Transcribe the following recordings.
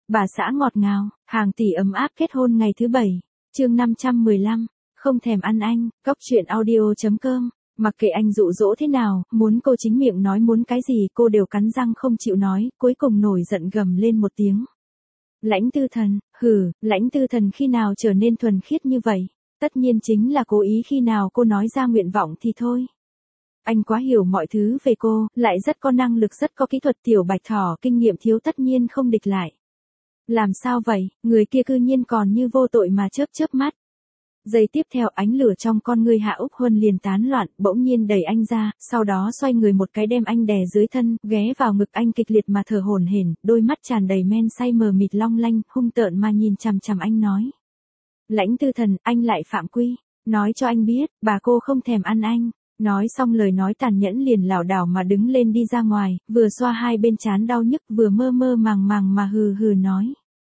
Bà xã ngọt ngào, hàng tỷ ấm áp kết hôn ngày thứ 7. Chương 515, không thèm ăn anh, góc truyện audio.com. Mặc kệ anh dụ dỗ thế nào, muốn cô chính miệng nói muốn cái gì cô đều cắn răng không chịu nói, cuối cùng nổi giận gầm lên một tiếng. Lãnh Tư Thần, hừ, Lãnh Tư Thần khi nào trở nên thuần khiết như vậy? Tất nhiên chính là cố ý khi nào cô nói ra nguyện vọng thì thôi. Anh quá hiểu mọi thứ về cô, lại rất có năng lực rất có kỹ thuật, tiểu bạch thỏ kinh nghiệm thiếu tất nhiên không địch lại. Làm sao vậy, người kia cư nhiên còn như vô tội mà chớp chớp mắt. Giây tiếp theo ánh lửa trong con người Hạ Úc Huân liền tán loạn, bỗng nhiên đẩy anh ra, sau đó xoay người một cái đem anh đè dưới thân, ghé vào ngực anh kịch liệt mà thở hổn hển, đôi mắt tràn đầy men say mờ mịt long lanh, hung tợn mà nhìn chằm chằm anh nói. Lãnh Tư Thần, anh lại phạm quy, nói cho anh biết, bà cô không thèm ăn anh. Nói xong lời nói tàn nhẫn liền lảo đảo mà đứng lên đi ra ngoài, vừa xoa hai bên trán đau nhức vừa mơ mơ màng màng mà hừ hừ nói.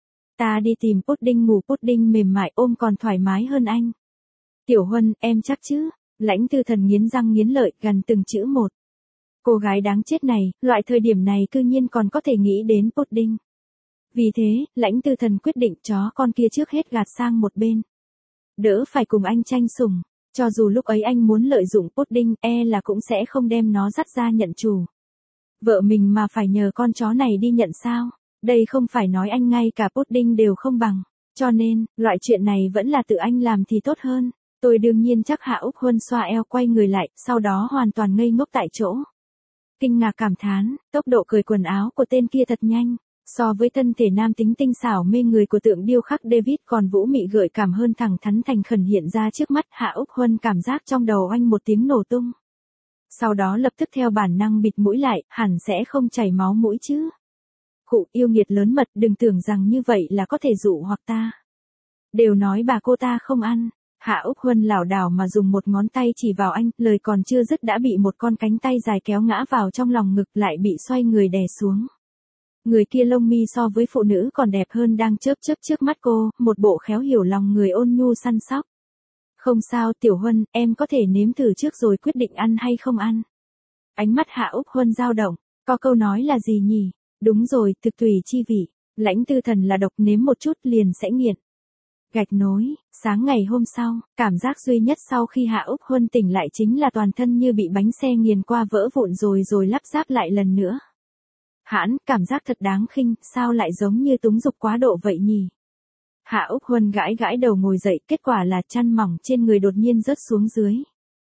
Ta đi tìm pudding ngủ, pudding mềm mại ôm còn thoải mái hơn anh. Tiểu Huân, em chắc chứ? Lãnh Tư Thần nghiến răng nghiến lợi, gần từng chữ một. Cô gái đáng chết này, loại thời điểm này cư nhiên còn có thể nghĩ đến pudding. Vì thế, Lãnh Tư Thần quyết định chó con kia trước hết gạt sang một bên. Đỡ phải cùng anh tranh sủng. Cho dù lúc ấy anh muốn lợi dụng pudding, là cũng sẽ không đem nó dắt ra nhận chủ. Vợ mình mà phải nhờ con chó này đi nhận sao? Đây không phải nói anh ngay cả pudding đều không bằng. Cho nên, loại chuyện này vẫn là tự anh làm thì tốt hơn. Tôi đương nhiên chắc Hạ Úc Huân xoa eo quay người lại, sau đó hoàn toàn ngây ngốc tại chỗ. Kinh ngạc cảm thán, tốc độ cởi quần áo của tên kia thật nhanh. So với thân thể nam tính tinh xảo mê người của tượng điêu khắc David còn vũ mị gợi cảm hơn, thẳng thắn thành khẩn hiện ra trước mắt Hạ Úc Huân, cảm giác trong đầu anh một tiếng nổ tung. Sau đó lập tức theo bản năng bịt mũi lại, hẳn sẽ không chảy máu mũi chứ. Khụ, yêu nghiệt lớn mật, đừng tưởng rằng như vậy là có thể dụ hoặc ta. Đều nói bà cô ta không ăn. Hạ Úc Huân lảo đảo mà dùng một ngón tay chỉ vào anh, lời còn chưa dứt đã bị một con cánh tay dài kéo ngã vào trong lòng ngực, lại bị xoay người đè xuống. Người kia lông mi so với phụ nữ còn đẹp hơn đang chớp chớp trước mắt cô, một bộ khéo hiểu lòng người ôn nhu săn sóc. Không sao Tiểu Huân, em có thể nếm thử trước rồi quyết định ăn hay không ăn. Ánh mắt Hạ Úc Huân dao động, có câu nói là gì nhỉ? Đúng rồi, thực tùy chi vị. Lãnh Tư Thần là độc, nếm một chút liền sẽ nghiện. Gạch nối, sáng ngày hôm sau, cảm giác duy nhất sau khi Hạ Úc Huân tỉnh lại chính là toàn thân như bị bánh xe nghiền qua vỡ vụn rồi lắp ráp lại lần nữa. Hãn, cảm giác thật đáng khinh, sao lại giống như túng dục quá độ vậy nhỉ? Hạ Úc Huân gãi gãi đầu ngồi dậy, kết quả là chăn mỏng trên người đột nhiên rớt xuống dưới.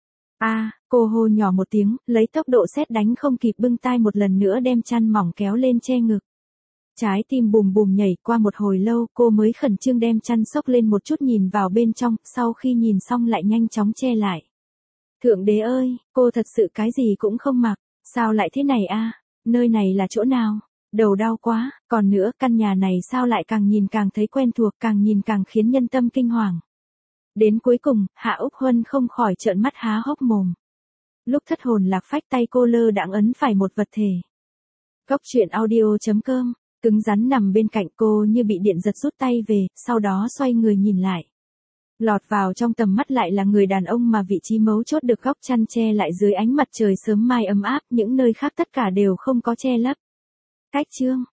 Cô hô nhỏ một tiếng, lấy tốc độ sét đánh không kịp bưng tai một lần nữa đem chăn mỏng kéo lên che ngực. Trái tim bùm bùm nhảy, qua một hồi lâu cô mới khẩn trương đem chăn xốc lên một chút nhìn vào bên trong, sau khi nhìn xong lại nhanh chóng che lại. Thượng đế ơi, cô thật sự cái gì cũng không mặc, sao lại thế này Nơi này là chỗ nào? Đầu đau quá, còn nữa căn nhà này sao lại càng nhìn càng thấy quen thuộc, càng nhìn càng khiến nhân tâm kinh hoàng. Đến cuối cùng, Hạ Úc Huân không khỏi trợn mắt há hốc mồm. Lúc thất hồn lạc phách tay cô lơ đãng ấn phải một vật thể. Góc truyện audio.com, cứng rắn nằm bên cạnh cô như bị điện giật rút tay về, sau đó xoay người nhìn lại. Lọt vào trong tầm mắt lại là người đàn ông mà vị trí mấu chốt được góc chăn che lại dưới ánh mặt trời sớm mai ấm áp, những nơi khác tất cả đều không có che lấp. Cách chương